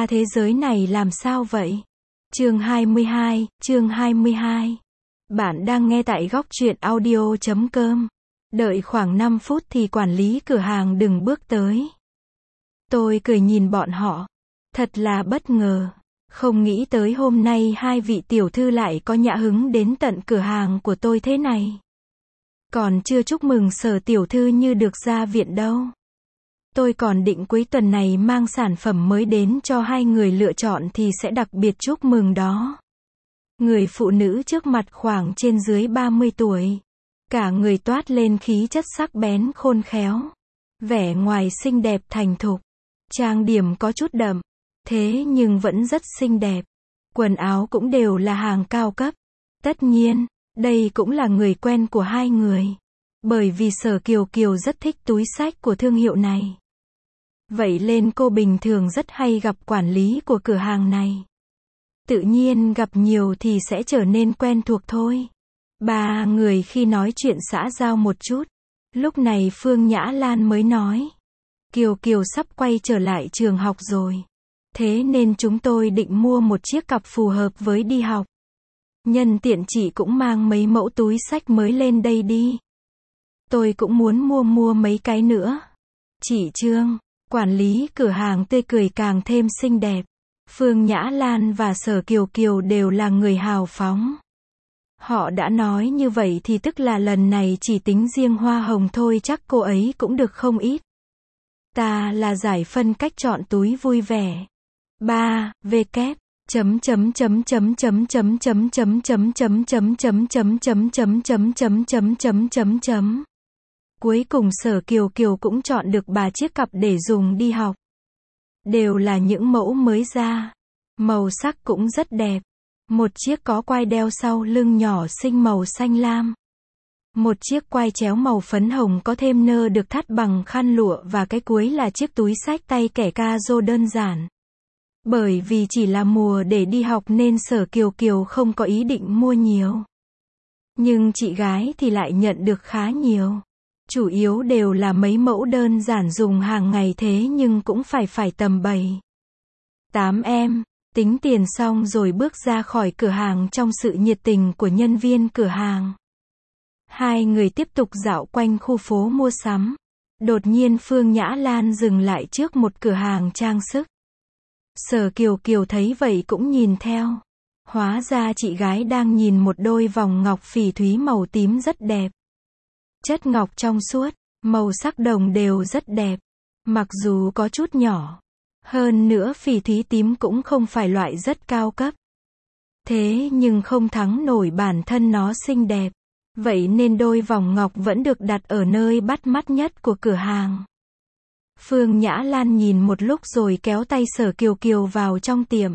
Ba thế giới này làm sao vậy? Chương 22. Bạn đang nghe tại góc truyện audio.com. Đợi khoảng 5 phút thì quản lý cửa hàng đừng bước tới. Tôi cười nhìn bọn họ. Thật là bất ngờ. Không nghĩ tới hôm nay hai vị tiểu thư lại có nhã hứng đến tận cửa hàng của tôi thế này. Còn chưa chúc mừng Sở tiểu thư như được ra viện đâu. Tôi còn định cuối tuần này mang sản phẩm mới đến cho hai người lựa chọn thì sẽ đặc biệt chúc mừng đó. Người phụ nữ trước mặt khoảng trên dưới 30 tuổi. Cả người toát lên khí chất sắc bén khôn khéo. Vẻ ngoài xinh đẹp thành thục. Trang điểm có chút đậm. Thế nhưng vẫn rất xinh đẹp. Quần áo cũng đều là hàng cao cấp. Tất nhiên, đây cũng là người quen của hai người. Bởi vì Sở Kiều Kiều rất thích túi xách của thương hiệu này. Vậy nên cô bình thường rất hay gặp quản lý của cửa hàng này. Tự nhiên gặp nhiều thì sẽ trở nên quen thuộc thôi. Ba người khi nói chuyện xã giao một chút. Lúc này Phương Nhã Lan mới nói. Kiều Kiều sắp quay trở lại trường học rồi. Thế nên chúng tôi định mua một chiếc cặp phù hợp với đi học. Nhân tiện chị cũng mang mấy mẫu túi xách mới lên đây đi. Tôi cũng muốn mua mấy cái nữa. Chị Trương, quản lý cửa hàng tươi cười càng thêm xinh đẹp. Phương Nhã Lan và Sở Kiều Kiều đều là người hào phóng. Họ đã nói như vậy thì tức là lần này chỉ tính riêng hoa hồng thôi chắc cô ấy cũng được không ít. Ta là giải phân cách chọn túi vui vẻ. 3. V kép. Cuối cùng Sở Kiều Kiều cũng chọn được 3 chiếc cặp để dùng đi học. Đều là những mẫu mới ra. Màu sắc cũng rất đẹp. Một chiếc có quai đeo sau lưng nhỏ xinh màu xanh lam. Một chiếc quai chéo màu phấn hồng có thêm nơ được thắt bằng khăn lụa và cái cuối là chiếc túi xách tay kẻ caro đơn giản. Bởi vì chỉ là mùa để đi học nên Sở Kiều Kiều không có ý định mua nhiều. Nhưng chị gái thì lại nhận được khá nhiều. Chủ yếu đều là mấy mẫu đơn giản dùng hàng ngày thế nhưng cũng phải tầm 7-8 em. Tính tiền xong rồi bước ra khỏi cửa hàng trong sự nhiệt tình của nhân viên cửa hàng. Hai người tiếp tục dạo quanh khu phố mua sắm. Đột nhiên Phương Nhã Lan dừng lại trước một cửa hàng trang sức. Sở Kiều Kiều thấy vậy cũng nhìn theo. Hóa ra chị gái đang nhìn một đôi vòng ngọc phỉ thúy màu tím rất đẹp. Chất ngọc trong suốt, màu sắc đồng đều rất đẹp. Mặc dù có chút nhỏ. Hơn nữa phỉ thúy tím cũng không phải loại rất cao cấp. Thế nhưng không thắng nổi bản thân nó xinh đẹp. Vậy nên đôi vòng ngọc vẫn được đặt ở nơi bắt mắt nhất của cửa hàng. Phương Nhã Lan nhìn một lúc rồi kéo tay Sở Kiều Kiều vào trong tiệm.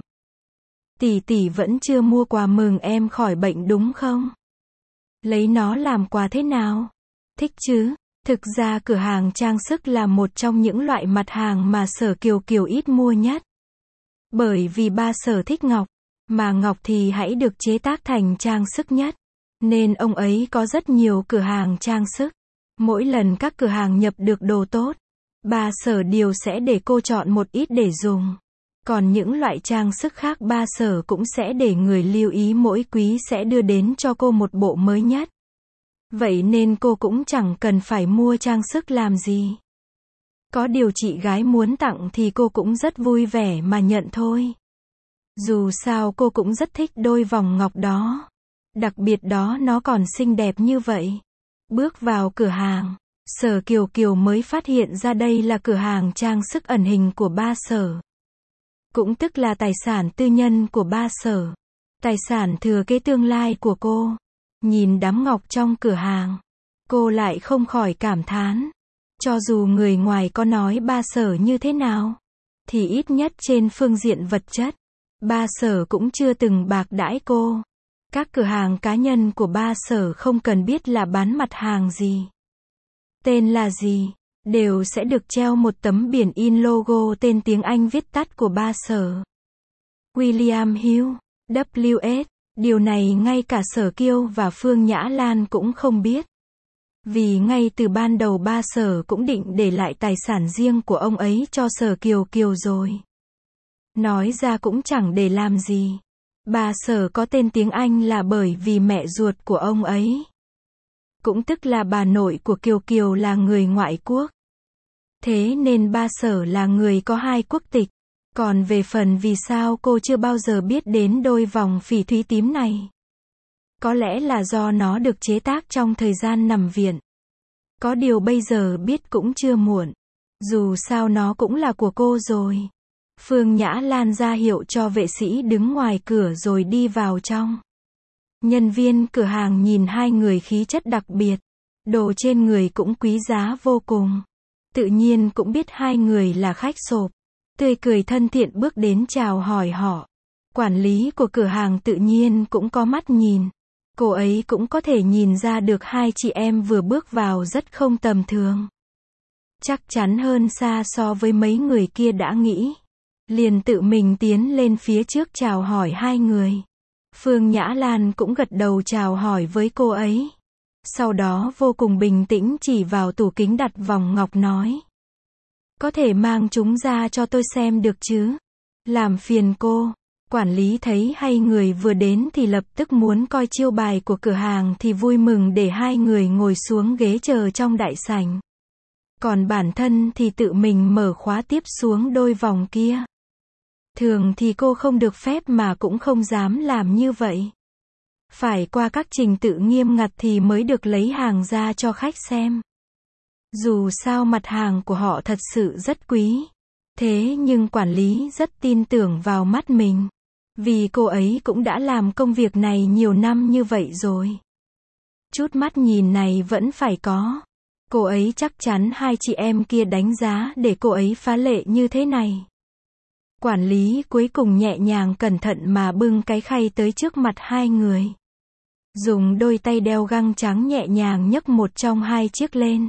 Tỷ vẫn chưa mua quà mừng em khỏi bệnh đúng không? Lấy nó làm quà thế nào? Thích chứ? Thực ra cửa hàng trang sức là một trong những loại mặt hàng mà Sở Kiều Kiều ít mua nhất. Bởi vì ba Sở thích ngọc, mà ngọc thì hãy được chế tác thành trang sức nhất. Nên ông ấy có rất nhiều cửa hàng trang sức. Mỗi lần các cửa hàng nhập được đồ tốt, ba Sở đều sẽ để cô chọn một ít để dùng. Còn những loại trang sức khác ba Sở cũng sẽ để người lưu ý mỗi quý sẽ đưa đến cho cô một bộ mới nhất. Vậy nên cô cũng chẳng cần phải mua trang sức làm gì. Có điều chị gái muốn tặng thì cô cũng rất vui vẻ mà nhận thôi. Dù sao cô cũng rất thích đôi vòng ngọc đó. Đặc biệt đó nó còn xinh đẹp như vậy. Bước vào cửa hàng, Sở Kiều Kiều mới phát hiện ra đây là cửa hàng trang sức ẩn hình của ba Sở. Cũng tức là tài sản tư nhân của ba Sở. Tài sản thừa kế tương lai của cô. Nhìn đám ngọc trong cửa hàng, cô lại không khỏi cảm thán. Cho dù người ngoài có nói ba Sở như thế nào, thì ít nhất trên phương diện vật chất, ba Sở cũng chưa từng bạc đãi cô. Các cửa hàng cá nhân của ba Sở không cần biết là bán mặt hàng gì, tên là gì, đều sẽ được treo một tấm biển in logo tên tiếng Anh viết tắt của ba Sở. William Hill, W.S. Điều này ngay cả Sở Kiều và Phương Nhã Lan cũng không biết. Vì ngay từ ban đầu ba Sở cũng định để lại tài sản riêng của ông ấy cho Sở Kiều Kiều rồi. Nói ra cũng chẳng để làm gì. Bà Sở có tên tiếng Anh là bởi vì mẹ ruột của ông ấy, cũng tức là bà nội của Kiều Kiều là người ngoại quốc. Thế nên ba Sở là người có hai quốc tịch. Còn về phần vì sao cô chưa bao giờ biết đến đôi vòng phỉ thúy tím này, có lẽ là do nó được chế tác trong thời gian nằm viện. Có điều bây giờ biết cũng chưa muộn. Dù sao nó cũng là của cô rồi. Phương Nhã Lan ra hiệu cho vệ sĩ đứng ngoài cửa rồi đi vào trong. Nhân viên cửa hàng nhìn hai người khí chất đặc biệt. Đồ trên người cũng quý giá vô cùng. Tự nhiên cũng biết hai người là khách sộp. Tươi cười thân thiện bước đến chào hỏi họ. Quản lý của cửa hàng tự nhiên cũng có mắt nhìn. Cô ấy cũng có thể nhìn ra được hai chị em vừa bước vào rất không tầm thường. Chắc chắn hơn xa so với mấy người kia đã nghĩ. Liền tự mình tiến lên phía trước chào hỏi hai người. Phương Nhã Lan cũng gật đầu chào hỏi với cô ấy. Sau đó vô cùng bình tĩnh chỉ vào tủ kính đặt vòng ngọc nói. Có thể mang chúng ra cho tôi xem được chứ? Làm phiền cô. Quản lý thấy hai người vừa đến thì lập tức muốn coi chiêu bài của cửa hàng thì vui mừng để hai người ngồi xuống ghế chờ trong đại sảnh. Còn bản thân thì tự mình mở khóa tiếp xuống đôi vòng kia. Thường thì cô không được phép mà cũng không dám làm như vậy. Phải qua các trình tự nghiêm ngặt thì mới được lấy hàng ra cho khách xem. Dù sao mặt hàng của họ thật sự rất quý. Thế nhưng quản lý rất tin tưởng vào mắt mình. Vì cô ấy cũng đã làm công việc này nhiều năm như vậy rồi. Chút mắt nhìn này vẫn phải có. Cô ấy chắc chắn hai chị em kia đánh giá để cô ấy phá lệ như thế này. Quản lý cuối cùng nhẹ nhàng cẩn thận mà bưng cái khay tới trước mặt hai người. Dùng đôi tay đeo găng trắng nhẹ nhàng nhấc một trong hai chiếc lên.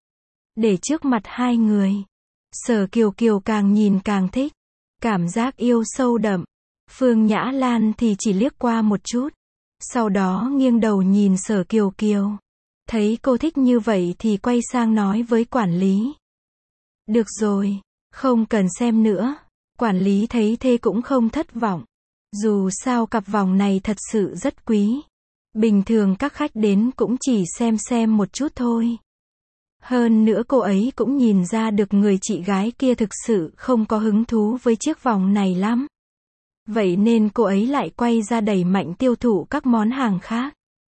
Để trước mặt hai người. Sở Kiều Kiều càng nhìn càng thích. Cảm giác yêu sâu đậm. Phương Nhã Lan thì chỉ liếc qua một chút. Sau đó nghiêng đầu nhìn Sở Kiều Kiều. Thấy cô thích như vậy thì quay sang nói với quản lý. Được rồi, không cần xem nữa. Quản lý thấy thế cũng không thất vọng. Dù sao cặp vòng này thật sự rất quý. Bình thường các khách đến cũng chỉ xem một chút thôi. Hơn nữa cô ấy cũng nhìn ra được người chị gái kia thực sự không có hứng thú với chiếc vòng này lắm. Vậy nên cô ấy lại quay ra đẩy mạnh tiêu thụ các món hàng khác.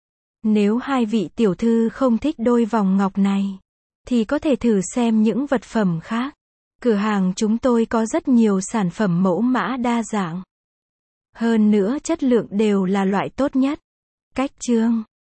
Nếu hai vị tiểu thư không thích đôi vòng ngọc này, thì có thể thử xem những vật phẩm khác. Cửa hàng chúng tôi có rất nhiều sản phẩm mẫu mã đa dạng. Hơn nữa chất lượng đều là loại tốt nhất. Cách chương